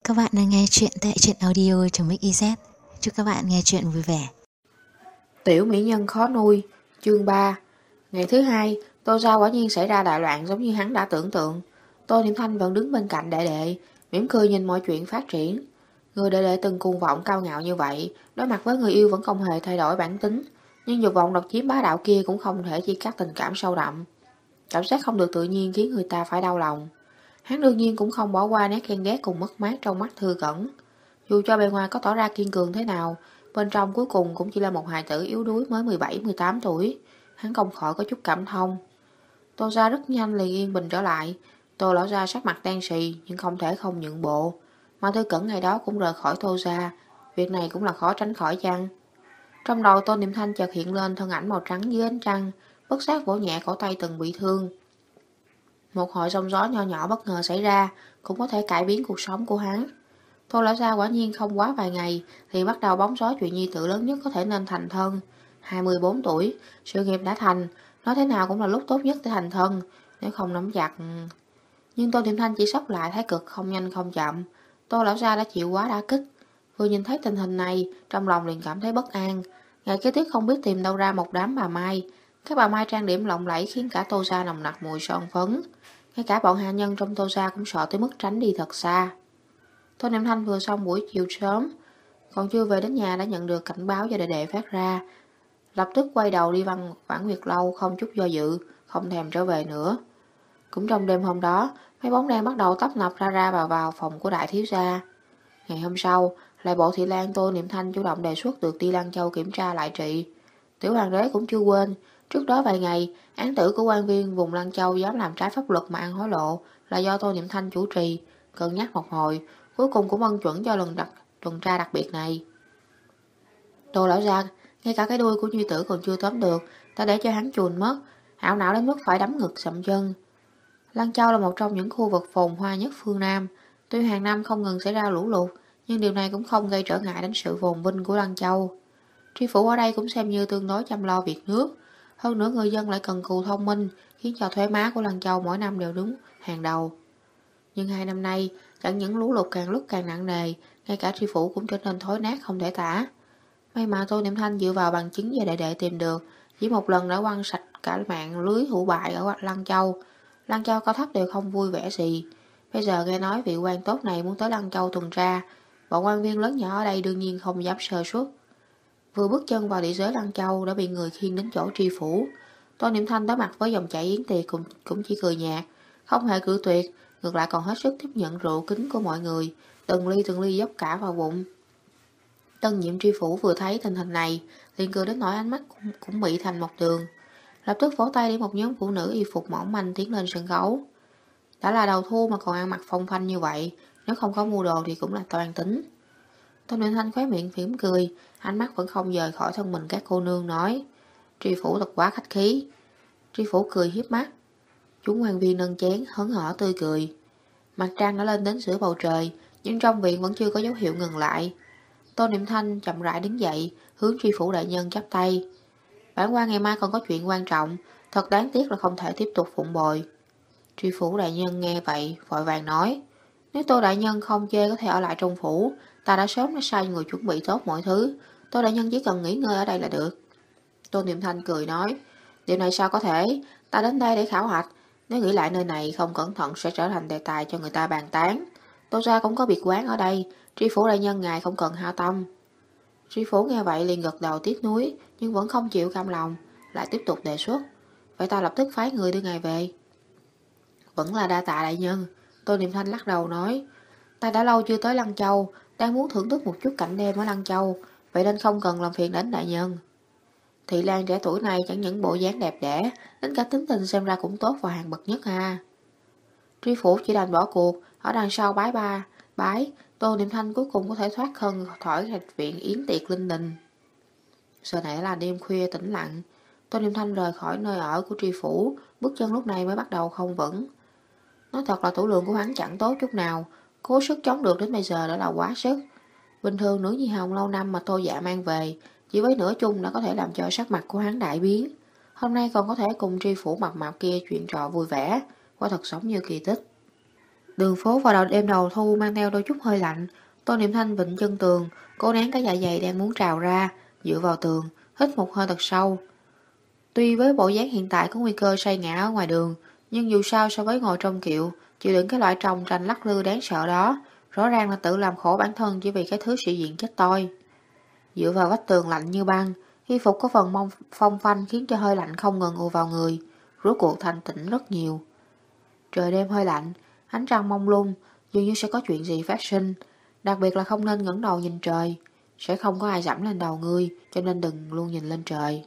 Các bạn đang nghe chuyện tại truyện audio.mix.iz. Chúc các bạn nghe chuyện vui vẻ. Tiểu mỹ nhân khó nuôi, chương 3. Ngày thứ hai, Tô Gia quả nhiên xảy ra đại loạn giống như hắn đã tưởng tượng. Tô Niệm Thanh vẫn đứng bên cạnh đệ đệ, mỉm cười nhìn mọi chuyện phát triển. Người đệ đệ từng cuồng vọng cao ngạo như vậy, đối mặt với người yêu vẫn không hề thay đổi bản tính, nhưng dục vọng độc chiếm bá đạo kia cũng không thể chia cắt tình cảm sâu đậm. Cảm giác không được tự nhiên khiến người ta phải đau lòng. Hắn đương nhiên cũng không bỏ qua nét ghen ghét cùng mất mát trong mắt Thư Cẩn. Dù cho bề ngoài có tỏ ra kiên cường thế nào, bên trong cuối cùng cũng chỉ là một hài tử yếu đuối mới 17-18 tuổi. Hắn không khỏi có chút cảm thông. Tô Gia rất nhanh liền yên bình trở lại. Tô lão gia sắc mặt đen sì nhưng không thể không nhượng bộ. Mà Thư Cẩn ngày đó cũng rời khỏi Tô Gia. Việc này cũng là khó tránh khỏi chăng? Trong đầu Tô Niệm Thanh chợt hiện lên thân ảnh màu trắng dưới ánh trăng, bất giác vỗ nhẹ cổ tay từng bị thương. Một hội sóng gió nho nhỏ bất ngờ xảy ra, cũng có thể cải biến cuộc sống của hắn. Tô lão gia quả nhiên không quá vài ngày thì bắt đầu bóng gió chuyện nhi tử lớn nhất có thể nên thành thân. 24 tuổi, sự nghiệp đã thành, nói thế nào cũng là lúc tốt nhất để thành thân, nếu không nắm chặt. Nhưng Tô Niệm Thanh chỉ sốc lại thái cực không nhanh không chậm. Tô lão gia đã chịu quá đả kích. Vừa nhìn thấy tình hình này, trong lòng liền cảm thấy bất an. Ngày kế tiếp không biết tìm đâu ra một đám bà mai. Các bà mai trang điểm lộng lẫy khiến cả Tô gia nồng nặc mùi son phấn. Ngay cả bọn hạ nhân trong Tô gia cũng sợ tới mức tránh đi thật xa. Tô Niệm Thanh vừa xong buổi chiều sớm, còn chưa về đến nhà đã nhận được cảnh báo do đệ đệ phát ra. Lập tức quay đầu đi Vãn Nguyệt Lâu không chút do dự, không thèm trở về nữa. Cũng trong đêm hôm đó, mấy bóng đen bắt đầu tấp nập ra vào phòng của đại thiếu gia. Ngày hôm sau, lại bộ thị lang Tô Niệm Thanh chủ động đề xuất được đi Lăng Châu kiểm tra lại trị. Tiểu hoàng đế cũng chưa quên, trước đó vài ngày, án tử của quan viên vùng Lăng Châu dám làm trái pháp luật mà ăn hối lộ là do Tô Niệm Thanh chủ trì, cân nhắc một hồi, cuối cùng cũng ân chuẩn cho lần tuần tra đặc biệt này. Tô lão gia, ngay cả cái đuôi của nhi tử còn chưa tóm được, đã để cho hắn chuồn mất, ảo não đến mức phải đấm ngực sậm chân. Lăng Châu là một trong những khu vực phồn hoa nhất phương Nam. Tuy hàng năm không ngừng xảy ra lũ lụt, nhưng điều này cũng không gây trở ngại đến sự phồn vinh của Lăng Châu. Tri phủ ở đây cũng xem như tương đối chăm lo việc nước. Hơn nữa người dân lại cần cù thông minh, khiến cho thuế má của Lăng Châu mỗi năm đều đứng hàng đầu. Nhưng 2 năm nay, chẳng những lũ lụt càng lúc càng nặng nề, ngay cả tri phủ cũng trở nên thối nát không thể tả. May mà Tô Niệm Thanh dựa vào bằng chứng về đệ tìm được, chỉ một lần đã quăng sạch cả mạng lưới hủ bại ở Lăng Châu. Lăng Châu cao thấp đều không vui vẻ gì. Bây giờ nghe nói vị quan tốt này muốn tới Lăng Châu tuần tra, bọn quan viên lớn nhỏ ở đây đương nhiên không dám sơ suất. Vừa bước chân vào địa giới Lăng Châu đã bị người khiêng đến chỗ tri phủ. Tô Niệm Thanh đối mặt với dòng chảy yến tiệc cũng chỉ cười nhạt, không hề cự tuyệt, ngược lại còn hết sức tiếp nhận rượu kính của mọi người, từng ly dốc cả vào bụng. Tân nhiệm tri phủ vừa thấy tình hình này, liền cười đến nỗi ánh mắt cũng bị thành một đường. Lập tức vỗ tay để một nhóm phụ nữ y phục mỏng manh tiến lên sân khấu. Đã là đầu thu mà còn ăn mặc phong phanh như vậy, nếu không có mua đồ thì cũng là toan tính. Tô Niệm Thanh khóe miệng mỉm cười, ánh mắt vẫn không rời khỏi thân mình các cô nương nói. Tri phủ thật quá khách khí. Tri phủ cười hiếp mắt. Chúng quan viên nâng chén, hớn hở tươi cười. Mặt trăng đã lên đến giữa bầu trời, nhưng trong viện vẫn chưa có dấu hiệu ngừng lại. Tô Niệm Thanh chậm rãi đứng dậy, hướng tri phủ đại nhân chắp tay. Bản quan ngày mai còn có chuyện quan trọng, thật đáng tiếc là không thể tiếp tục phụng bồi. Tri phủ đại nhân nghe vậy, vội vàng nói. Nếu Tô đại nhân không chê có thể ở lại trong phủ, ta đã sớm đã sai người chuẩn bị tốt mọi thứ. Tô đại nhân chỉ cần nghỉ ngơi ở đây là được. Tô Niệm Thanh cười nói. Điều này sao có thể, ta đến đây để khảo hạch. Nếu nghĩ lại nơi này không cẩn thận sẽ trở thành đề tài cho người ta bàn tán. Tô gia cũng có biệt quán ở đây, tri phủ đại nhân ngài không cần hao tâm. Tri phủ nghe vậy liền gật đầu tiếc nuối, nhưng vẫn không chịu cam lòng, lại tiếp tục đề xuất. Vậy ta lập tức phái người đưa ngài về. Vẫn là đa tạ đại nhân. Tô Niệm Thanh lắc đầu nói. Ta đã lâu chưa tới Lăng Châu, đang muốn thưởng thức một chút cảnh đêm ở Lăng Châu, vậy nên không cần làm phiền đến đại nhân. Thị Lan trẻ tuổi này chẳng những bộ dáng đẹp đẽ, đến cả tính tình xem ra cũng tốt và hàng bậc nhất ha. Tri phủ chỉ đành bỏ cuộc, ở đằng sau bái, Tô Niệm Thanh cuối cùng có thể thoát thân khỏi trạch viện yến tiệc linh đình. Giờ này là đêm khuya tĩnh lặng, Tô Niệm Thanh rời khỏi nơi ở của tri phủ, bước chân lúc này mới bắt đầu không vững. Nói thật là tủ lượng của hắn chẳng tốt chút nào, cố sức chống được đến bây giờ đã là quá sức. Bình thường nữ nhi hồng lâu năm mà Tô Dạ mang về, chỉ với nửa chung đã có thể làm cho sắc mặt của hắn đại biến. Hôm nay còn có thể cùng tri phủ mập mạp kia chuyện trò vui vẻ, quả thật giống như kỳ tích. Đường phố vào đêm đầu thu mang theo đôi chút hơi lạnh. Tô Niệm Thanh vịn chân tường, cố nén cái dạ dày đang muốn trào ra, dựa vào tường, hít một hơi thật sâu. Tuy với bộ dáng hiện tại có nguy cơ say ngã ở ngoài đường, nhưng dù sao so với ngồi trong kiệu, chịu đựng cái loại trồng tranh lắc lư đáng sợ đó, rõ ràng là tự làm khổ bản thân chỉ vì cái thứ sĩ diện chết toi. Dựa vào vách tường lạnh như băng, y phục có phần phong phanh khiến cho hơi lạnh không ngừng ùa vào người, rốt cuộc thanh tĩnh rất nhiều. Trời đêm hơi lạnh, ánh trăng mông lung, dường như sẽ có chuyện gì phát sinh, đặc biệt là không nên ngẩng đầu nhìn trời, sẽ không có ai dẫm lên đầu ngươi, cho nên đừng luôn nhìn lên trời.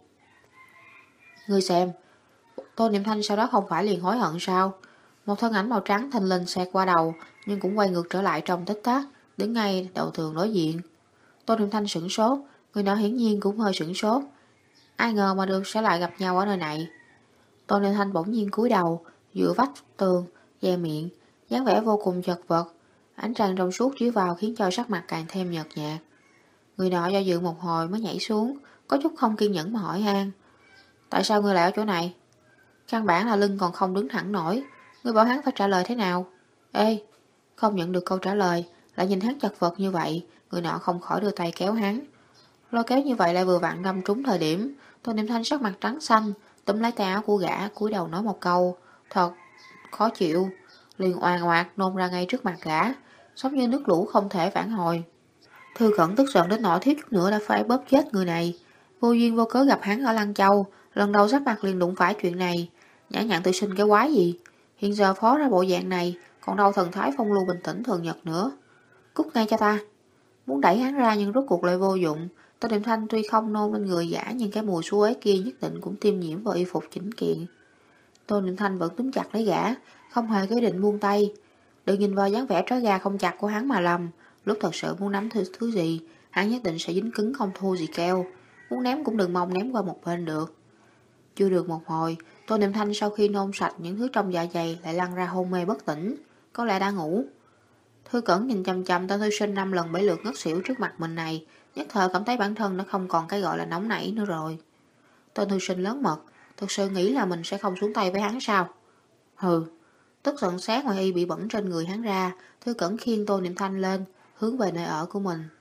Ngươi xem, Tô Niệm Thanh sau đó không phải liền hối hận sao? Một thân ảnh màu trắng thình lình xẹt qua đầu, nhưng cũng quay ngược trở lại trong tích tắc, đứng ngay đầu tường đối diện. Tô Niệm Thanh sửng sốt, người nọ hiển nhiên cũng hơi sửng sốt. Ai ngờ mà được sẽ lại gặp nhau ở nơi này. Tô Niệm Thanh bỗng nhiên cúi đầu, dựa vách tường, che miệng, dáng vẻ vô cùng chật vật. Ánh trăng trong suốt chiếu vào khiến cho sắc mặt càng thêm nhợt nhạt. Người nọ do dự một hồi mới nhảy xuống, có chút không kiên nhẫn mà hỏi han. Tại sao ngươi lại ở chỗ này? Căn bản là lưng còn không đứng thẳng nổi. Ngươi bảo hắn phải trả lời thế nào? Ê, không nhận được câu trả lời, lại nhìn hắn chật vật như vậy, người nọ không khỏi đưa tay kéo hắn. Lôi kéo như vậy lại vừa vặn đâm trúng thời điểm. Tô Niệm Thanh sắc mặt trắng xanh, túm lấy tay áo của gã, cúi đầu nói một câu. Thật khó chịu, liền oàn oạt nôn ra ngay trước mặt gã, giống như nước lũ không thể vãn hồi. Thư Cẩn tức giận đến nỗi thiếu chút nữa đã phải bóp chết người này. Vô duyên vô cớ gặp hắn ở Lăng Châu, lần đầu giáp mặt liền đụng phải chuyện này. Nhã nhặn tự sinh cái quái gì? Hiện giờ phó ra bộ dạng này, còn đâu thần thái phong lưu bình tĩnh thường nhật nữa. Cút ngay cho ta. Muốn đẩy hắn ra nhưng rốt cuộc lại vô dụng. Tô Niệm Thanh tuy không nôn lên người gã, nhưng cái mùi xú ế kia nhất định cũng tiêm nhiễm vào y phục chỉnh kiện. Tô Niệm Thanh vẫn túm chặt lấy gã, không hề có ý định buông tay. Đừng nhìn vào dáng vẻ trói gà không chặt của hắn mà lầm. Lúc thật sự muốn nắm thứ gì, hắn nhất định sẽ dính cứng không thua gì keo. Muốn ném cũng đừng mong ném qua một bên được. Chưa được một hồi, Tô Niệm Thanh sau khi nôn sạch những thứ trong dạ dày lại lăn ra hôn mê bất tỉnh, có lẽ đã ngủ. Thư Cẩn nhìn chằm chằm tên thư sinh 5 lần 7 lượt ngất xỉu trước mặt mình này, nhất thời cảm thấy bản thân nó không còn cái gọi là nóng nảy nữa rồi. Tên thư sinh lớn mật, thực sự nghĩ là mình sẽ không xuống tay với hắn sao? Hừ, tức giận sát ngoài y bị bẩn trên người hắn ra, Thư Cẩn khiêng Tô Niệm Thanh lên, hướng về nơi ở của mình.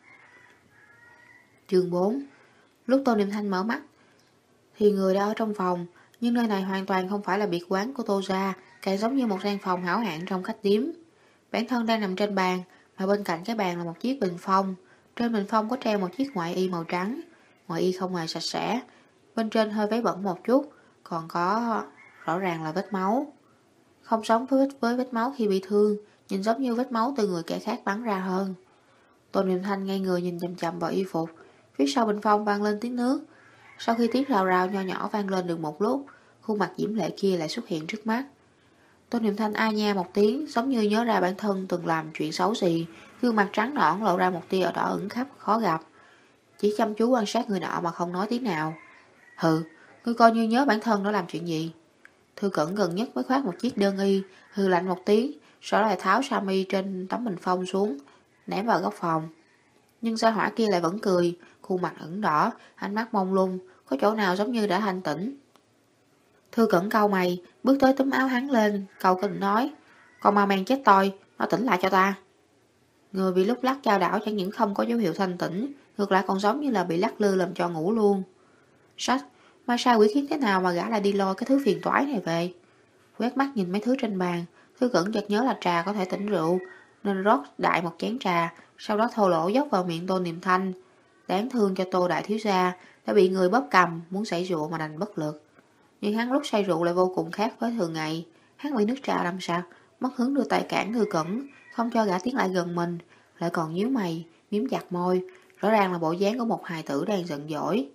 Chương 4. Lúc Tô Niệm Thanh mở mắt, thì người đã ở trong phòng, nhưng nơi này hoàn toàn không phải là biệt quán của Tô gia, càng giống như một gian phòng hảo hạng trong khách điếm. Bản thân đang nằm trên bàn, mà bên cạnh cái bàn là một chiếc bình phong. Trên bình phong có treo một chiếc ngoại y màu trắng. Ngoại y không hề sạch sẽ, bên trên hơi váy bẩn một chút, còn có rõ ràng là vết máu. Không giống với vết máu khi bị thương, nhìn giống như vết máu từ người kẻ khác bắn ra hơn. Tô Niệm Thanh ngay người nhìn chằm chằm vào y phục. Phía sau bình phong vang lên tiếng nước. Sau khi tiếng rào rào nho nhỏ vang lên được một lúc, khuôn mặt diễm lệ kia lại xuất hiện trước mắt. Tô Niệm Thanh ai nha một tiếng, giống như nhớ ra bản thân từng làm chuyện xấu gì, gương mặt trắng nõn lộ ra một tia đỏ ửng khắp khó gặp. Chỉ chăm chú quan sát người nọ mà không nói tiếng nào. Hừ, ngươi coi như nhớ bản thân đã làm chuyện gì? Thư Cẩn gần nhất mới khoác một chiếc đơn y, hừ lạnh một tiếng, sau đó lại tháo sa mi trên tấm bình phong xuống, ném vào góc phòng. Nhưng sao hỏa kia lại vẫn cười, khuôn mặt ửng đỏ, ánh mắt mông lung, có chỗ nào giống như đã thanh tĩnh. Thư Cẩn cau mày, bước tới túm áo hắn lên, cau kỉnh nói, con ma men chết tôi, nó tỉnh lại cho ta. Người bị lúc lắc chao đảo chẳng những không có dấu hiệu thanh tĩnh, ngược lại còn giống như là bị lắc lư làm cho ngủ luôn. Sách, ma sai quỷ khiến thế nào mà gã lại đi lôi cái thứ phiền toái này về? Quét mắt nhìn mấy thứ trên bàn, Thư Cẩn chợt nhớ là trà có thể tỉnh rượu, nên rót đại một chén trà, sau đó thô lỗ dốc vào miệng Tô Niệm Thanh. Đáng thương cho Tô đại thiếu gia, đã bị người bóp cầm, muốn xảy rượu mà đành bất lực. Nhưng hắn lúc say rượu lại vô cùng khác với thường ngày. Hắn bị nước trà làm sao, mất hứng đưa tay cản Thư Cẩn, không cho gã tiến lại gần mình, lại còn nhíu mày, miếm chặt môi, rõ ràng là bộ dáng của một hài tử đang giận dỗi.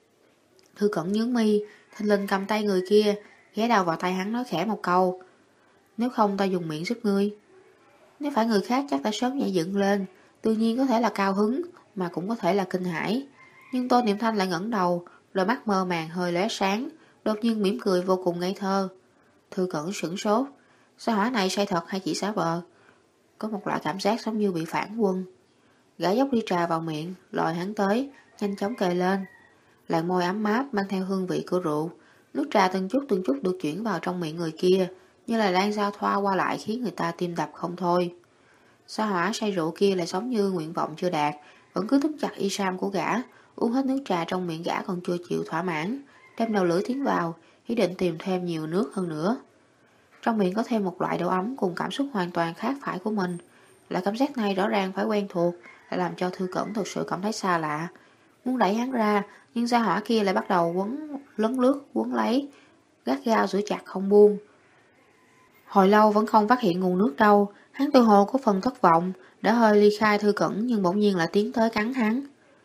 Thư Cẩn nhướng mi, thình lình cầm tay người kia, ghé đầu vào tay hắn nói khẽ một câu. Nếu không ta dùng miệng giúp ngươi. Nếu phải người khác chắc đã sớm nhảy dựng lên, tự nhiên có thể là cao hứng, mà cũng có thể là kinh hãi. Nhưng Tô Niệm Thanh lại ngẩng đầu, đôi mắt mơ màng hơi lóe sáng, đột nhiên mỉm cười vô cùng ngây thơ. Thư Cẩn sửng sốt, sao hỏa này say thật hay chỉ xả vờ? Có một loại cảm giác giống như bị phản quân. Gã dốc ly trà vào miệng, lòi hắn tới, nhanh chóng kề lên. Làn môi ấm áp mang theo hương vị của rượu, nước trà từng chút được chuyển vào trong miệng người kia, như là đang giao thoa qua lại khiến người ta tim đập không thôi. Sa Hỏa say rượu kia lại giống như nguyện vọng chưa đạt, vẫn cứ túm chặt y sam của gã, uống hết nước trà trong miệng gã còn chưa chịu thỏa mãn, đem đầu lưỡi tiến vào, ý định tìm thêm nhiều nước hơn nữa. Trong miệng có thêm một loại độ ấm cùng cảm xúc hoàn toàn khác phải của mình. Loại cảm giác này rõ ràng phải quen thuộc, lại làm cho Thư Cẩn thực sự cảm thấy xa lạ. Muốn đẩy hắn ra, nhưng Sa Hỏa kia lại bắt đầu lấn lướt, quấn lấy, gắt gao giữ chặt không buông. Hồi lâu vẫn không phát hiện nguồn nước đâu, hắn tự hồ có phần thất vọng, đã hơi ly khai Thư Cẩn nhưng bỗng nhiên lại tiến tới cắn hắn.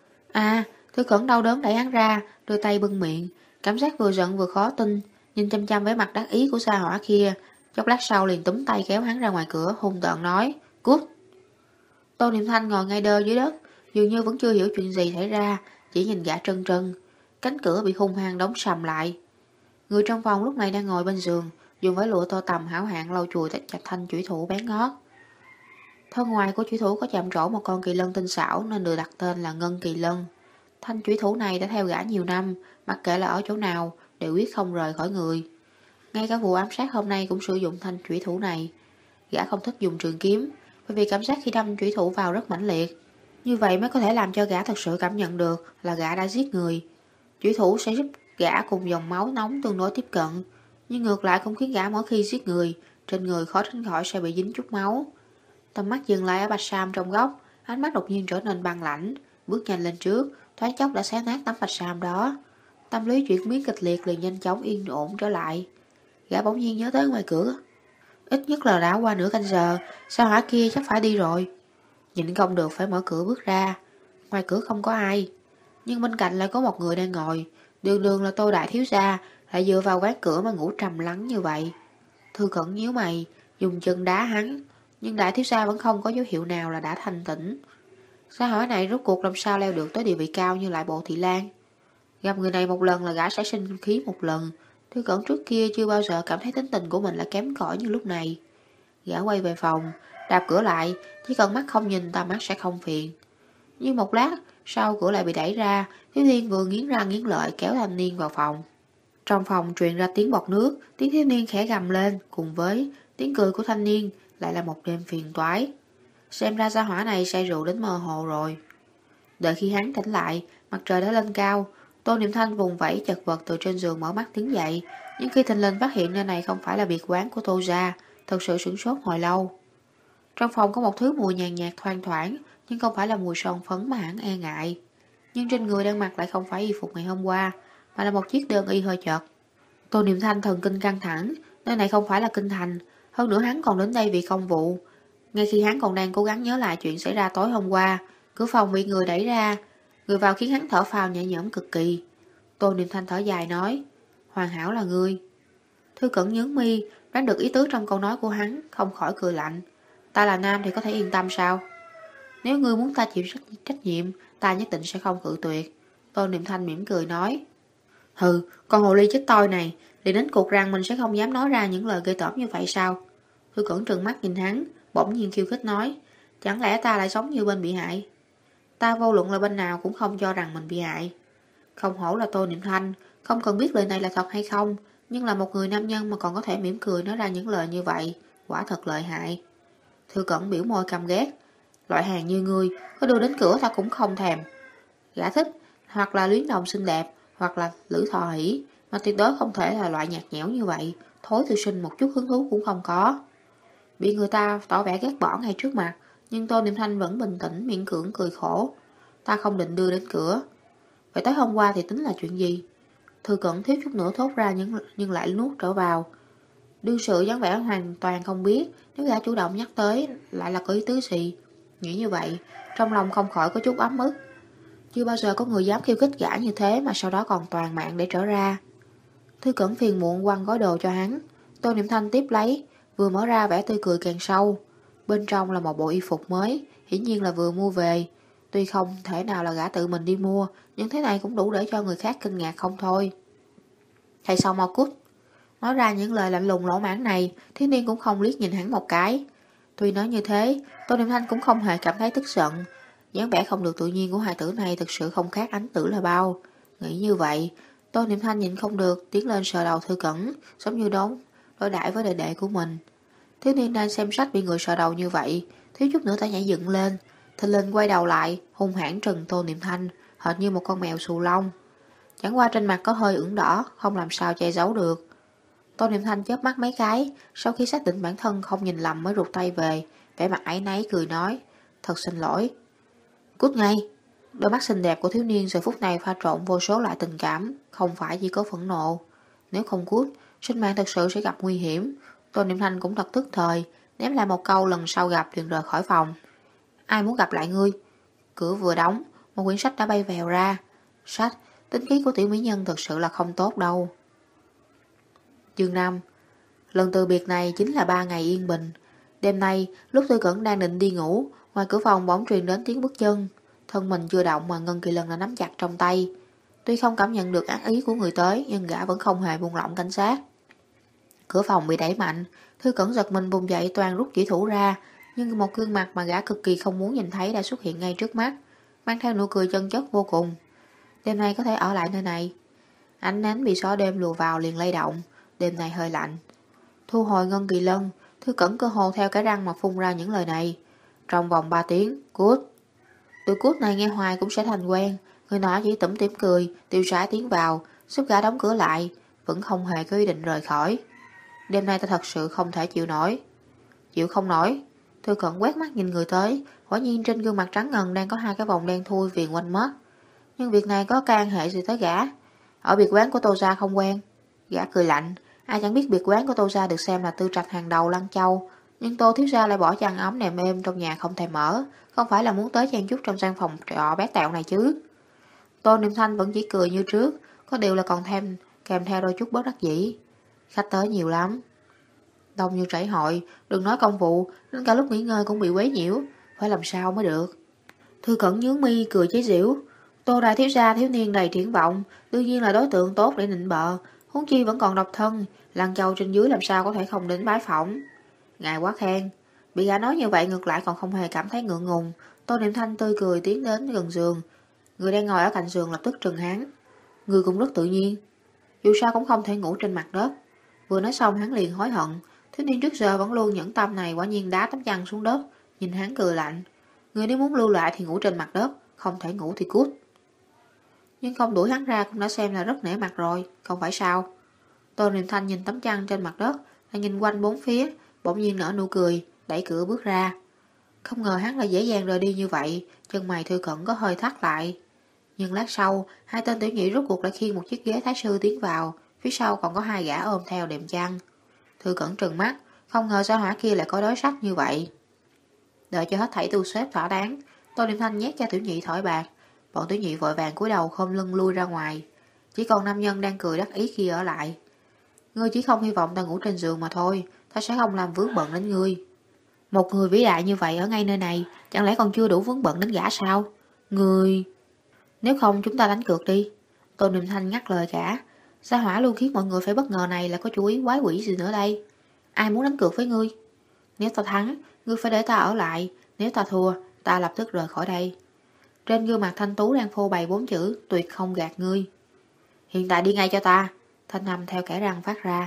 Thư Cẩn đau đớn đẩy hắn ra, đưa tay bưng miệng, cảm giác vừa giận vừa khó tin, nhìn chăm chăm với mặt đắc ý của Sa Hỏa kia, chốc lát sau liền túm tay kéo hắn ra ngoài cửa, hung tợn nói, cút. Tô Niệm Thanh ngồi ngay đơ dưới đất, dường như vẫn chưa hiểu chuyện gì xảy ra, chỉ nhìn gã trân trân. Cánh cửa bị hung hăng đóng sầm lại. Người trong phòng lúc này đang ngồi bên giường, dùng với lụa tô tầm hảo hạng lau chùi chặt thanh chủy thủ bén ngót. Thân ngoài của chủy thủ có chạm trổ một con kỳ lân tinh xảo nên được đặt tên là Ngân Kỳ Lân. Thanh chủy thủ này đã theo gã nhiều năm, mặc kệ là ở chỗ nào đều quyết không rời khỏi người. Ngay cả vụ ám sát hôm nay cũng sử dụng thanh chủy thủ này. Gã không thích dùng trường kiếm, bởi vì cảm giác khi đâm chủy thủ vào rất mãnh liệt. Như vậy mới có thể làm cho gã thật sự cảm nhận được là gã đã giết người. Chủy thủ sẽ giúp gã cùng dòng máu nóng tương đối tiếp cận, nhưng ngược lại cũng khiến gã mỗi khi giết người, trên người khó tránh khỏi sẽ bị dính chút máu. Tầm mắt dừng lại ở Bạch Sam trong góc, ánh mắt đột nhiên trở nên băng lãnh, bước nhanh lên trước, thoáng chốc đã xé nát tấm Bạch Sam đó. Tâm lý chuyển biến kịch liệt liền nhanh chóng yên ổn trở lại. Gã bỗng nhiên nhớ tới ngoài cửa. Ít nhất là đã qua nửa canh giờ, Sa Hỏa kia chắc phải đi rồi. Nhịn không được phải mở cửa bước ra. Ngoài cửa không có ai, nhưng bên cạnh lại có một người đang ngồi. Đường đường là Tô Đại Thiếu Gia, lại dựa vào ván cửa mà ngủ trầm lắng như vậy. Thư Cẩn nhíu mày, dùng chân đá hắn, nhưng Đại Thiếu Gia vẫn không có dấu hiệu nào là đã thanh tỉnh. Sa Hỏa này rốt cuộc làm sao leo được tới địa vị cao như lại Bộ Thị Lan. Gặp người này một lần là gã sẽ sinh khí một lần. Thư Cẩn trước kia chưa bao giờ cảm thấy tính tình của mình là kém cỏi như lúc này. Gã quay về phòng, đạp cửa lại, chỉ cần mắt không nhìn ta mắt sẽ không phiền. Nhưng một lát sau cửa lại bị đẩy ra, Thiếu Niên vừa nghiến răng nghiến lợi kéo thanh niên vào phòng. Trong phòng truyền ra tiếng bọt nước, tiếng thiếu niên khẽ gầm lên, cùng với tiếng cười của thanh niên, lại là một đêm phiền toái. Xem ra Sa Hỏa này say rượu đến mơ hồ rồi. Đợi khi hắn tỉnh lại, mặt trời đã lên cao. Tô Niệm Thanh vùng vẫy chật vật từ trên giường mở mắt đứng dậy, nhưng khi thình lình phát hiện nơi này không phải là biệt quán của Tô gia, thật sự sửng sốt hồi lâu. Trong phòng có một thứ mùi nhàn nhạt thoang thoảng, nhưng không phải là mùi son phấn mà hắn e ngại. Nhưng trên người đang mặc lại không phải y phục ngày hôm qua, mà là một chiếc đơn y hơi chật. Tô Niệm Thanh thần kinh căng thẳng, nơi này không phải là kinh thành, hơn nữa hắn còn đến đây vì công vụ. Ngay khi hắn còn đang cố gắng nhớ lại chuyện xảy ra tối hôm qua, cửa phòng bị người đẩy ra, người vào khiến hắn thở phào nhẹ nhõm cực kỳ. Tô Niệm Thanh thở dài nói, hoàn hảo là ngươi. Thư Cẩn nhướng mi, đoán được ý tứ trong câu nói của hắn, không khỏi cười lạnh. Ta là nam thì có thể yên tâm sao? Nếu ngươi muốn ta chịu trách nhiệm, ta nhất định sẽ không cự tuyệt. Tô Niệm Thanh mỉm cười nói. Hừ, con hồ ly chết toi này, thì đến cuộc rằng mình sẽ không dám nói ra những lời ghê tởm như vậy sao? Thư Cẩn trừng mắt nhìn hắn, bỗng nhiên khiêu khích nói, chẳng lẽ ta lại sống như bên bị hại? Ta vô luận là bên nào cũng không cho rằng mình bị hại. Không hổ là Tô Niệm Thanh, không cần biết lời này là thật hay không, nhưng là một người nam nhân mà còn có thể mỉm cười nói ra những lời như vậy, quả thật lợi hại. Thư Cẩn biểu môi căm ghét, loại hàng như ngươi, có đưa đến cửa ta cũng không thèm. Gã thích, hoặc là luyến đồng xinh đẹp, hoặc là lữ thọ hỷ, mà tuyệt đối không thể là loại nhạt nhẽo như vậy, thối thư sinh một chút hứng thú cũng không có. Bị người ta tỏ vẻ ghét bỏ ngay trước mặt, nhưng Tô Niệm Thanh vẫn bình tĩnh miễn cưỡng cười khổ. Ta không định đưa đến cửa. Vậy tới hôm qua thì tính là chuyện gì? Thư Cẩn thiếu chút nữa thốt ra nhưng lại nuốt trở vào. Đương sự dáng vẻ hoàn toàn không biết, nếu gã chủ động nhắc tới lại là có ý tứ gì. Nghĩ như vậy, trong lòng không khỏi có chút ấm ức. Chưa bao giờ có người dám khiêu khích gã như thế mà sau đó còn toàn mạng để trở ra. Thư Cẩn phiền muộn quăng gói đồ cho hắn. Tô Niệm Thanh tiếp lấy, vừa mở ra vẻ tươi cười càng sâu. Bên trong là một bộ y phục mới, hiển nhiên là vừa mua về. Tuy không thể nào là gã tự mình đi mua, nhưng thế này cũng đủ để cho người khác kinh ngạc không thôi. Thầy sau mau cút. Nói ra những lời lạnh lùng lỗ mãn này, thiếu niên cũng không liếc nhìn hắn một cái. Tuy nói như thế, Tô Niệm Thanh cũng không hề cảm thấy tức giận. dáng vẻ không được tự nhiên của hai tử này thực sự không khác Ánh Tử là bao. Nghĩ như vậy, Tô Niệm Thanh nhìn không được tiến lên sờ đầu Thư Cẩn, giống như đoán đối đãi với đệ đệ của mình. Thiếu niên đang xem sách bị người sờ đầu như vậy, thiếu chút nữa đã nhảy dựng lên. Thình lình quay đầu lại, hung hãn trừng Tô Niệm Thanh, hệt như một con mèo xù lông. Chẳng qua trên mặt có hơi ửng đỏ, không làm sao che giấu được. Tô Niệm Thanh chớp mắt mấy cái, sau khi xác định bản thân không nhìn lầm mới rụt tay về, vẻ mặt áy náy cười nói, thật xin lỗi. Cút ngay. Đôi mắt xinh đẹp của thiếu niên giờ phút này pha trộn vô số loại tình cảm, không phải chỉ có phẫn nộ. Nếu không cút, sinh mạng thật sự sẽ gặp nguy hiểm. Tô Niệm Thanh cũng thật tức thời, ném lại một câu lần sau gặp liền rời khỏi phòng. Ai muốn gặp lại ngươi? Cửa vừa đóng, một quyển sách đã bay vèo ra. Sách, tính khí của tiểu mỹ nhân thật sự là không tốt đâu. Chương 5. Lần từ biệt này chính là 3 ngày yên bình. Đêm nay, lúc Tư Cẩn đang định đi ngủ, ngoài cửa phòng bỗng truyền đến tiếng bước chân. Thân mình chưa động mà Ngân Kỳ Lân đã nắm chặt trong tay. Tuy không cảm nhận được ác ý của người tới, nhưng gã vẫn không hề buông lỏng cảnh sát. Cửa phòng bị đẩy mạnh, Thư Cẩn giật mình vùng dậy toàn rút chỉ thủ ra, nhưng một gương mặt mà gã cực kỳ không muốn nhìn thấy đã xuất hiện ngay trước mắt, mang theo nụ cười chân chất vô cùng. Đêm nay có thể ở lại nơi này. Ánh nến bị gió đêm lùa vào liền lay động, đêm nay hơi lạnh. Thu hồi Ngân Kỳ Lân, Thư Cẩn cơ hồ theo cái răng mà phun ra những lời này. Trong vòng 3 tiếng, cút. Từ cút này nghe hoài cũng sẽ thành quen. Người nọ chỉ tủm tỉm cười, tiêu sái tiến vào, giúp gã đóng cửa lại, vẫn không hề có ý định rời khỏi. Đêm nay ta thật sự không thể chịu nổi. Chịu không nổi. Thư Cẩn quét mắt nhìn người tới, quả nhiên trên gương mặt trắng ngần đang có 2 cái vòng đen thui viền quanh mắt. Nhưng việc này có can hệ gì tới gã? Ở biệt quán của Tô gia không quen. Gã cười lạnh, ai chẳng biết biệt quán của Tô gia được xem là tư trạch hàng đầu Lăng Châu, nhưng Tô thiếu gia lại bỏ chăn ấm nệm êm trong nhà không thèm mở, không phải là muốn tới chen chúc trong gian phòng trọ bé tẹo này chứ. Tô Niệm Thanh vẫn chỉ cười như trước, có điều là còn kèm theo đôi chút bất đắc dĩ. Khách tới nhiều lắm. Đông như trải hội, đừng nói công vụ, đến cả lúc nghỉ ngơi cũng bị quấy nhiễu, phải làm sao mới được. Thư Cẩn nhướng mi cười chế giễu. Tô đại thiếu gia thiếu niên đầy triển vọng, đương nhiên là đối tượng tốt để nịnh bợ, huống chi vẫn còn độc thân, Lăng Châu trên dưới làm sao có thể không đến bái phỏng. Ngài quá khen. Bị gã nói như vậy ngược lại còn không hề cảm thấy ngượng ngùng. Tô Niệm Thanh tươi cười tiến đến gần giường. Người đang ngồi ở cạnh giường lập tức trừng hắn. Người cũng rất tự nhiên. Dù sao cũng không thể ngủ trên mặt đất. Vừa nói xong hắn liền hối hận. Thiếu niên trước giờ vẫn luôn nhẫn tâm này quả nhiên đá tấm chăn xuống đất. Nhìn hắn cười lạnh. Người nếu muốn lưu lại thì ngủ trên mặt đất, không thể ngủ thì cút. Nhưng không đuổi hắn ra cũng đã xem là rất nể mặt rồi, không phải sao? Tô Niệm Thanh nhìn tấm chăn trên mặt đất, lại nhìn quanh bốn phía, bỗng nhiên nở nụ cười, đẩy cửa bước ra. Không ngờ hắn lại dễ dàng rời đi như vậy, chân mày Thư Cẩn có hơi thắt lại. Nhưng lát sau, 2 tên tiểu nhị rốt cuộc lại khiêng một chiếc ghế thái sư tiến vào, phía sau còn có 2 gã ôm theo đệm chăn. Thư Cẩn trừng mắt, không ngờ sao hỏa kia lại có đối sách như vậy. Đợi cho hết thảy tu xếp thỏa đáng, Tô Niệm Thanh nhét cho tiểu nhị thỏi bạc. Bọn tiểu nhị vội vàng cúi đầu khom lưng lui ra ngoài. Chỉ còn nam nhân đang cười đắc ý khi ở lại. Ngươi chỉ không hy vọng ta ngủ trên giường mà thôi, ta sẽ không làm vướng bận đến ngươi. Một người vĩ đại như vậy ở ngay nơi này, chẳng lẽ còn chưa đủ vướng bận đến gã sao? Ngươi... Nếu không chúng ta đánh cược đi. Tô Niệm Thanh ngắt lời gã. Gia hỏa luôn khiến mọi người phải bất ngờ này là có chủ ý quái quỷ gì nữa đây? Ai muốn đánh cược với ngươi? Nếu ta thắng, ngươi phải để ta ở lại. Nếu ta thua, ta lập tức rời khỏi đây. Trên gương mặt thanh tú đang phô bày 4 chữ tuyệt không gạt ngươi. Hiện tại đi ngay cho ta. Thanh âm theo kẻ răng phát ra.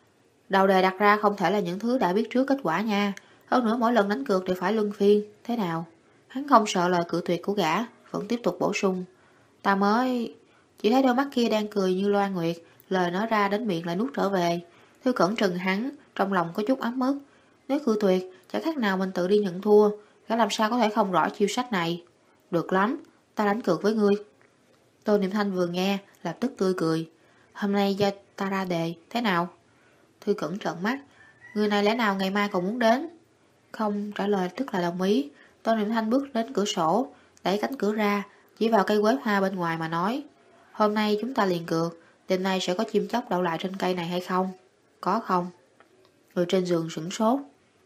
Đầu đề đặt ra không thể là những thứ đã biết trước kết quả nha. Hơn nữa mỗi lần đánh cược đều phải luân phiên. Thế nào? Hắn không sợ lời cự tuyệt của gã, vẫn tiếp tục bổ sung. Ta mới... Chỉ thấy đôi mắt kia đang cười như loan nguyệt, lời nói ra đến miệng lại nuốt trở về. Thư Cẩn trừng hắn, trong lòng có chút ấm ức. Nếu cự tuyệt, chẳng khác nào mình tự đi nhận thua. Gã làm sao có thể không rõ chiêu sách này. Được lắm, ta đánh cược với ngươi. Tô Niệm Thanh vừa nghe, lập tức tươi cười. Hôm nay do ta ra đề, thế nào? Thư Cẩn trợn mắt. Người này lẽ nào ngày mai còn muốn đến? Không trả lời tức là đồng ý. Tô Niệm Thanh bước đến cửa sổ, đẩy cánh cửa ra, chỉ vào cây quế hoa bên ngoài mà nói. Hôm nay chúng ta liền cược, đêm nay sẽ có chim chóc đậu lại trên cây này hay không? Có không? Người trên giường sửng sốt.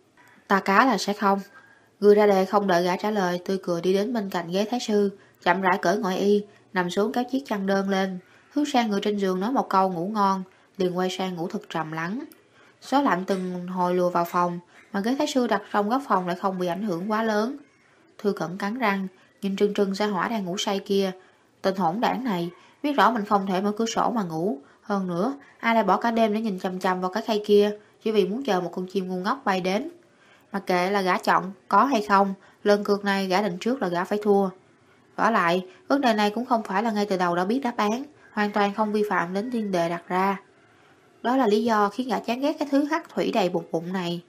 Ta cá là sẽ không. Người ra đề không đợi gã trả lời, tươi cười đi đến bên cạnh ghế thái sư, chậm rãi cởi ngoại y, nằm xuống kéo chiếc chăn đơn lên, hướng sang người trên giường nói một câu ngủ ngon, liền quay sang ngủ thật trầm lắng. Gió lạnh từng hồi lùa vào phòng, mà ghế thái sư đặt trong góc phòng lại không bị ảnh hưởng quá lớn. Thư Cẩn cắn răng, nhìn trừng trừng Gia Hỏa đang ngủ say kia. Tên hỗn đảng này, biết rõ mình không thể mở cửa sổ mà ngủ. Hơn nữa, ai lại bỏ cả đêm để nhìn chằm chằm vào cái khay kia, chỉ vì muốn chờ một con chim ngu ngốc bay đến. Mặc kệ là gã chọn có hay không, lần cược này gã định trước là gã phải thua. Vả lại, vấn đề này cũng không phải là ngay từ đầu đã biết đáp án, hoàn toàn không vi phạm đến tiên đề đặt ra. Đó là lý do khiến gã chán ghét cái thứ hắc thủy đầy bụng bụng này.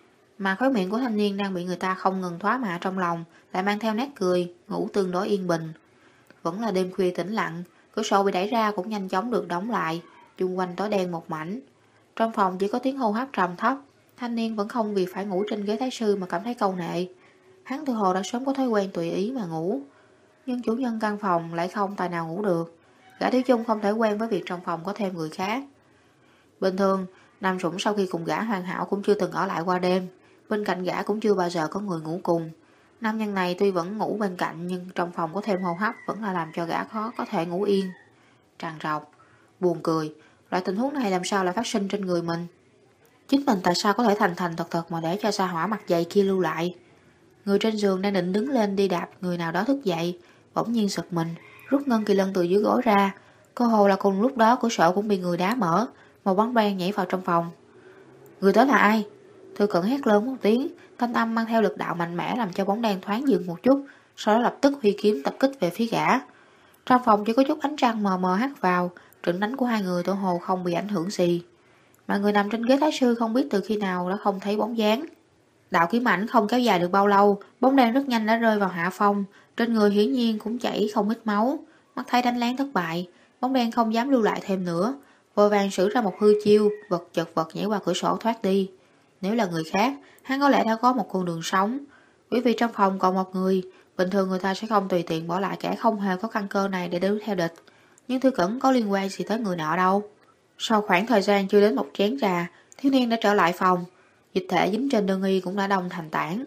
Mà khóe miệng của thanh niên đang bị người ta không ngừng thoá mạ trong lòng, lại mang theo nét cười, ngủ tương đối yên bình. Vẫn là đêm khuya tĩnh lặng, cửa sổ bị đẩy ra cũng nhanh chóng được đóng lại, chung quanh tối đen một mảnh. Trong phòng chỉ có tiếng hô hấp trầm thấp, thanh niên vẫn không vì phải ngủ trên ghế thái sư mà cảm thấy câu nệ. Hắn tự hồ đã sớm có thói quen tùy ý mà ngủ, nhưng chủ nhân căn phòng lại không tài nào ngủ được. Gã Thiếu Chung không thể quen với việc trong phòng có thêm người khác. Bình thường, Nam Sủng sau khi cùng gã hoàn hảo cũng chưa từng ở lại qua đêm, bên cạnh gã cũng chưa bao giờ có người ngủ cùng. Nam nhân này tuy vẫn ngủ bên cạnh nhưng trong phòng có thêm hô hấp vẫn là làm cho gã khó có thể ngủ yên. Trằn trọc, buồn cười, loại tình huống này làm sao lại phát sinh trên người mình? Chính mình tại sao có thể thành thành thật thật mà để cho sa hỏa mặt dày kia lưu lại? Người trên giường đang định đứng lên đi đạp người nào đó thức dậy, bỗng nhiên giật mình, rút ngân kỳ lân từ dưới gối ra. Cơ hồ là cùng lúc đó cửa sổ cũng bị người đá mở, một bóng đen nhảy vào trong phòng. Người đó là ai? Thư Cẩn hét lớn một tiếng, thanh âm mang theo lực đạo mạnh mẽ làm cho bóng đen thoáng dừng một chút, sau đó lập tức huy kiếm tập kích về phía gã. Trong phòng chỉ có chút ánh trăng mờ mờ hắt vào, trận đánh của hai người tổ hồ không bị ảnh hưởng gì. Mà người nằm trên ghế thái sư không biết từ khi nào đã không thấy bóng dáng. Đạo kiếm ảnh không kéo dài được bao lâu, bóng đen rất nhanh đã rơi vào hạ phong, trên người hiển nhiên cũng chảy không ít máu. Mắt thấy đánh lén thất bại, bóng đen không dám lưu lại thêm nữa, vội vàng sử ra một hư chiêu, vật chật vật nhảy qua cửa sổ thoát đi. Nếu là người khác, hắn có lẽ đã có một con đường sống. Bởi vì trong phòng còn một người, bình thường người ta sẽ không tùy tiện bỏ lại kẻ không hề có căn cơ này để đuổi theo địch. Nhưng Thư Cẩn có liên quan gì tới người nọ đâu. Sau khoảng thời gian chưa đến một chén trà, thiếu niên đã trở lại phòng. Dịch thể dính trên đơn y cũng đã đông thành tảng.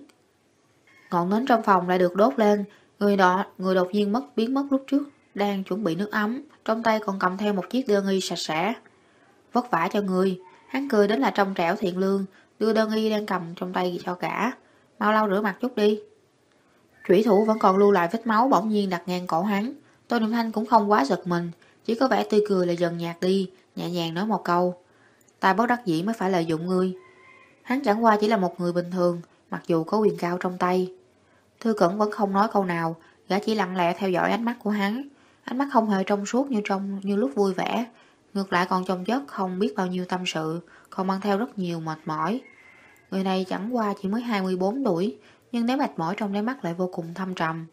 Ngọn nến trong phòng lại được đốt lên, người đột nhiên biến mất lúc trước, đang chuẩn bị nước ấm, trong tay còn cầm theo một chiếc đơn y sạch sẽ. Vất vả cho người, hắn cười đến là trong trẻo thiện lương, đưa đơn y đang cầm trong tay cho cả. Mau lau rửa mặt chút đi. Chủy thủ vẫn còn lưu lại vết máu bỗng nhiên đặt ngang cổ hắn. Tô Niệm Thanh cũng không quá giật mình, chỉ có vẻ tươi cười là dần nhạt đi, nhẹ nhàng nói một câu: ta bất đắc dĩ mới phải lợi dụng ngươi. Hắn chẳng qua chỉ là một người bình thường, mặc dù có quyền cao trong tay. Thư Cẩn vẫn không nói câu nào, gã chỉ lặng lẽ theo dõi ánh mắt của hắn. Ánh mắt không hề trong suốt như lúc vui vẻ, ngược lại còn chông chất không biết bao nhiêu tâm sự, còn mang theo rất nhiều mệt mỏi. Người này chẳng qua chỉ mới 24 tuổi, nhưng nét mệt mỏi trong đáy mắt lại vô cùng thâm trầm.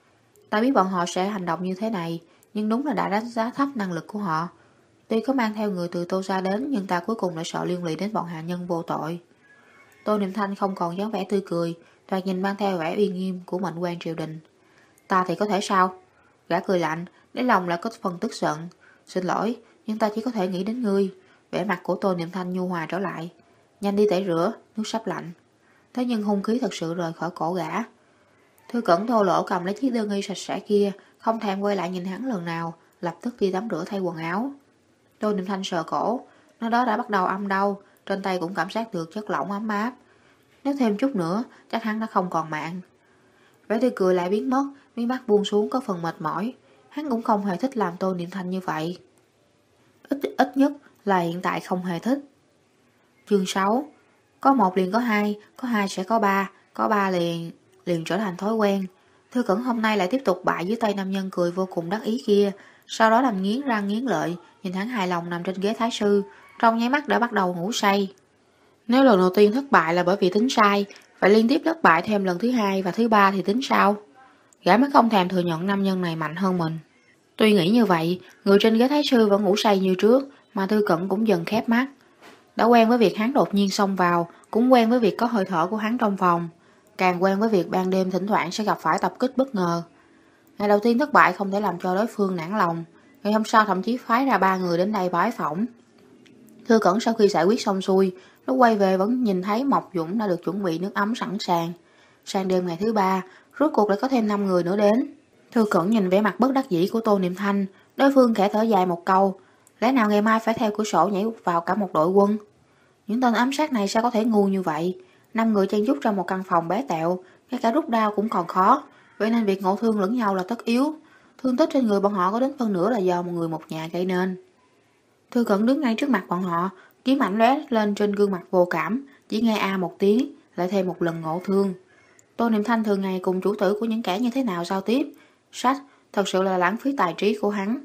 Ta biết bọn họ sẽ hành động như thế này, nhưng đúng là đã đánh giá thấp năng lực của họ. Tuy có mang theo người từ Tô Gia đến, nhưng ta cuối cùng lại sợ liên lụy đến bọn hạ nhân vô tội. Tô Niệm Thanh không còn dáng vẻ tươi cười, thoạt nhìn mang theo vẻ uy nghiêm của mệnh quan triều đình. Ta thì có thể sao? Gã cười lạnh, đến lòng lại có phần tức giận. Xin lỗi, nhưng ta chỉ có thể nghĩ đến ngươi. Vẻ mặt của Tô Niệm Thanh nhu hòa trở lại. Nhanh đi tẩy rửa, nước sắp lạnh. Thế nhưng hung khí thật sự rời khỏi cổ gã. Thư Cẩn thô lỗ cầm lấy chiếc đơn y sạch sẽ kia, không thèm quay lại nhìn hắn lần nào, lập tức đi tắm rửa thay quần áo. Tô Niệm Thanh sờ cổ, nó đó đã bắt đầu âm đau, trên tay cũng cảm giác được chất lỏng ấm áp. Nếu thêm chút nữa, chắc hắn đã không còn mạng. Vẻ tươi cười lại biến mất, mí mắt buông xuống có phần mệt mỏi. Hắn cũng không hề thích làm Tô Niệm Thanh như vậy. Ít nhất là hiện tại không hề thích. Chương 6. Có một liền có hai sẽ có ba liền trở thành thói quen. Thư Cẩn hôm nay lại tiếp tục bại dưới tay nam nhân cười vô cùng đắc ý kia, sau đó làm nghiến răng nghiến lợi, nhìn hắn hài lòng nằm trên ghế thái sư, trong nháy mắt đã bắt đầu ngủ say. Nếu lần đầu tiên thất bại là bởi vì tính sai, phải liên tiếp thất bại thêm lần thứ hai và thứ ba thì tính sao? Gã mới không thèm thừa nhận nam nhân này mạnh hơn mình. Tuy nghĩ như vậy, người trên ghế thái sư vẫn ngủ say như trước, mà Thư Cẩn cũng dần khép mắt. Đã quen với việc hắn đột nhiên xông vào, cũng quen với việc có hơi thở của hắn trong phòng, càng quen với việc ban đêm thỉnh thoảng sẽ gặp phải tập kích bất ngờ. Ngày đầu tiên thất bại không thể làm cho đối phương nản lòng, ngày hôm sau thậm chí phái ra 3 người đến đây bái phỏng. Thư Cẩn sau khi giải quyết xong xuôi, lúc quay về vẫn nhìn thấy Mộc Dũng đã được chuẩn bị nước ấm sẵn sàng. Sang đêm ngày thứ 3, rốt cuộc lại có thêm 5 người nữa đến. Thư Cẩn nhìn vẻ mặt bất đắc dĩ của Tô Niệm Thanh, đối phương khẽ thở dài một câu, lẽ nào ngày mai phải theo cửa sổ nhảy vào cả một đội quân? Những tên ám sát này sao có thể ngu như vậy? 5 người chen chúc trong một căn phòng bé tẹo, ngay cả rút đao cũng còn khó, vậy nên việc ngộ thương lẫn nhau là tất yếu. Thương tích trên người bọn họ có đến phân nửa là do một người một nhà gây nên. Thư Cẩn đứng ngay trước mặt bọn họ, Kiếm ảnh lóe lên trên gương mặt vô cảm, chỉ nghe a một tiếng, lại thêm một lần ngộ thương. Tô Niệm Thanh thường ngày cùng chủ tử của những kẻ như thế nào giao tiếp, sách thật sự là lãng phí tài trí của hắn.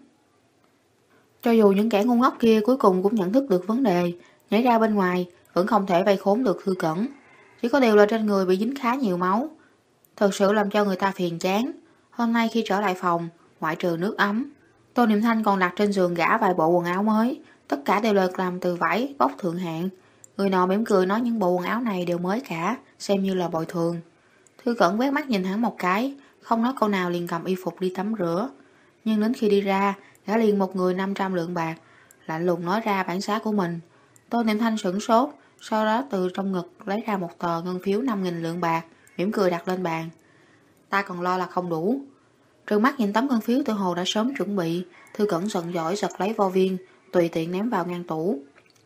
Cho dù những kẻ ngu ngốc kia cuối cùng cũng nhận thức được vấn đề, nhảy ra bên ngoài, vẫn không thể vây khốn được Thư Cẩn. Chỉ có điều là trên người bị dính khá nhiều máu, thật sự làm cho người ta phiền chán. Hôm nay khi trở lại phòng, ngoại trừ nước ấm, Tô Niệm Thanh còn đặt trên giường gã vài bộ quần áo mới, tất cả đều là làm từ vải bóc thượng hạng. Người nọ mỉm cười nói những bộ quần áo này đều mới cả, xem như là bồi thường. Thư Cẩn quét mắt nhìn hắn một cái, không nói câu nào liền cầm y phục đi tắm rửa. Nhưng đến khi đi ra, gã liền một người 500 lượng bạc, lạnh lùng nói ra bản giá của mình. Tô Niệm Thanh sửng sốt, sau đó từ trong ngực lấy ra một tờ ngân phiếu 5.000 lượng bạc, mỉm cười đặt lên bàn. Ta còn lo là không đủ. Trừng mắt nhìn tấm ngân phiếu tự hồ đã sớm chuẩn bị, Thư Cẩn giận dỗi giật lấy vo viên, tùy tiện ném vào ngăn tủ.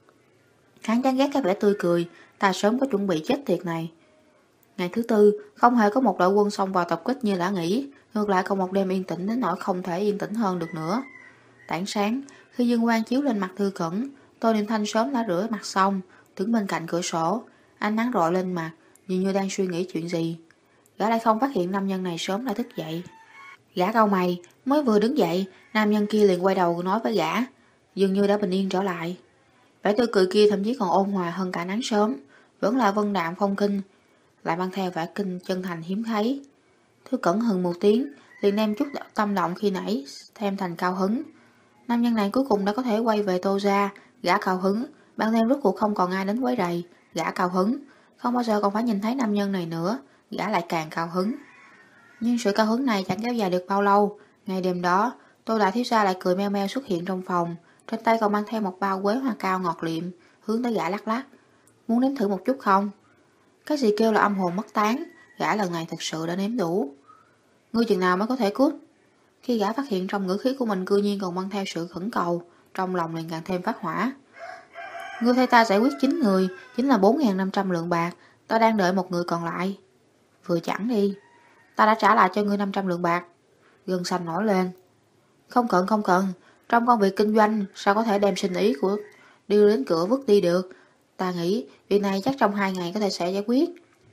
Hắn chán ghét cái vẻ tươi cười, ta sớm có chuẩn bị chết tiệt này. Ngày thứ tư, không hề có một đội quân xông vào tập kích như đã nghĩ, ngược lại còn một đêm yên tĩnh đến nỗi không thể yên tĩnh hơn được nữa. Tảng sáng, khi dương quang chiếu lên mặt Thư Cẩn, Tô Niệm Thanh sớm đã rửa mặt xong, đứng bên cạnh cửa sổ, ánh nắng rọi lên mặt, dường như đang suy nghĩ chuyện gì. Gã lại không phát hiện nam nhân này sớm đã thức dậy. Gã cau mày, mới vừa đứng dậy, nam nhân kia liền quay đầu nói với gã, dường như đã bình yên trở lại. Vẻ tươi cười kia thậm chí còn ôn hòa hơn cả nắng sớm, vẫn là vân đạm phong kinh, lại mang theo vẻ kinh chân thành hiếm thấy. Thư Cẩn hừng một tiếng, liền đem chút tâm động khi nãy thêm thành cao hứng. Nam nhân này cuối cùng đã có thể quay về Tô gia, gã cao hứng, ban đêm rốt cuộc không còn ai đến quấy rầy, gã cao hứng, không bao giờ còn phải nhìn thấy nam nhân này nữa, gã lại càng cao hứng. Nhưng sự cao hứng này chẳng kéo dài được bao lâu. Ngày đêm đó, Tô đại thiếu gia lại cười meo meo xuất hiện trong phòng, trên tay còn mang theo một bao quế hoa cao ngọt liệm, hướng tới gã lắc lắc. Muốn nếm thử một chút không? Cái gì kêu là âm hồn mất tán, gã lần này thật sự đã nếm đủ. Ngươi chừng nào mới có thể cút? Khi gã phát hiện trong ngữ khí của mình cư nhiên còn mang theo sự khẩn cầu, trong lòng liền càng thêm phát hỏa. Ngươi thay ta giải quyết 9 người, chính là 4.500 lượng bạc, ta đang đợi một người còn lại. Vừa chẳng đi, ta đã trả lại cho ngươi 500 lượng bạc. Gân xanh nổi lên. Không cần, trong công việc kinh doanh sao có thể đem sinh ý của đưa đến cửa vứt đi được. Ta nghĩ việc này chắc trong 2 ngày có thể sẽ giải quyết.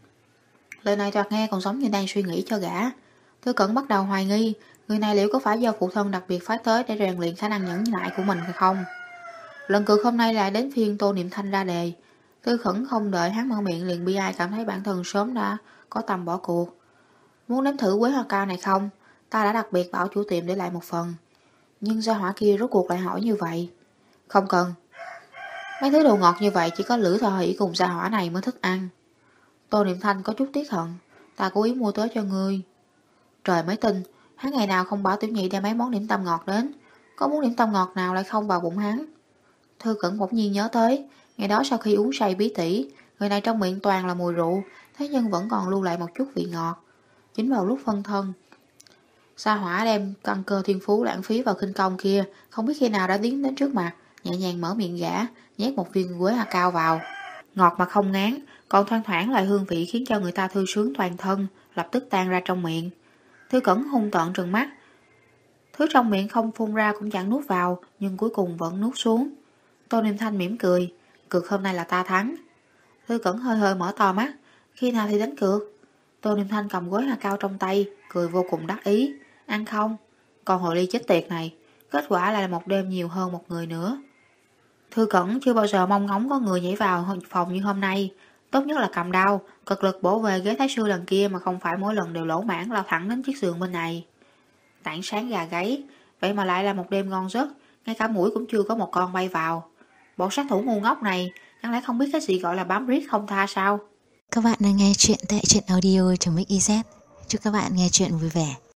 Lời này thoạt nghe còn giống như đang suy nghĩ cho gã. Thư Cẩn bắt đầu hoài nghi, người này liệu có phải do phụ thân đặc biệt phái tới để rèn luyện khả năng nhẫn nại của mình hay không. Lần cược hôm nay lại đến phiên Tô Niệm Thanh ra đề. Thư Cẩn không đợi hắn mở miệng liền bi ai cảm thấy bản thân sớm đã có tầm bỏ cuộc. Muốn nếm thử quế hoa cao này không? Ta đã đặc biệt bảo chủ tiệm để lại một phần. Nhưng gia hỏa kia rốt cuộc lại hỏi như vậy. Không cần. Mấy thứ đồ ngọt như vậy chỉ có Lữ Thọ Hỷ cùng gia hỏa này mới thích ăn. Tô Niệm Thanh có chút tiếc hận. Ta cố ý mua tới cho ngươi. Trời mới tin, hắn ngày nào không bảo Tiểu Nhị đem mấy món điểm tâm ngọt đến. Có muốn điểm tâm ngọt nào lại không vào bụng hắn. Thư Cẩn bỗng nhiên nhớ tới, ngày đó sau khi uống say bí tỉ, người này trong miệng toàn là mùi rượu, thế nhưng vẫn còn lưu lại một chút vị ngọt. Chính vào lúc phân thân, Sa Hỏa đem căn cơ thiên phú lãng phí vào khinh công kia, không biết khi nào đã tiến đến trước mặt, nhẹ nhàng mở miệng gã, nhét một viên quế hoa cao vào. Ngọt mà không ngán, còn thoang thoảng lại hương vị khiến cho người ta thư sướng toàn thân, lập tức tan ra trong miệng. Thư Cẩn hung tợn trừng mắt. Thứ trong miệng không phun ra cũng chẳng nuốt vào, nhưng cuối cùng vẫn nuốt xuống. Tô Niệm Thanh mỉm cười, cược hôm nay là ta thắng. Thư Cẩn hơi hơi mở to mắt, khi nào thì đánh cược? Tô Niệm Thanh cầm gối hoa cao trong tay, cười vô cùng đắc ý. Ăn không? Còn hồ ly chết tiệt này, kết quả lại là một đêm nhiều hơn một người nữa. Thư Cẩn chưa bao giờ mong ngóng có người nhảy vào phòng như hôm nay. Tốt nhất là cầm đao, cực lực bổ về ghế thái sư lần kia mà không phải mỗi lần đều lỗ mãn lao thẳng đến chiếc giường bên này. Tảng sáng gà gáy, vậy mà lại là một đêm ngon giấc, ngay cả mũi cũng chưa có một con bay vào. Bộ sát thủ ngu ngốc này, chẳng lẽ không biết cái gì gọi là bám riết không tha sao? Các bạn đang nghe chuyện tại truyện audio.mix.iz. Chúc các bạn nghe chuyện vui vẻ.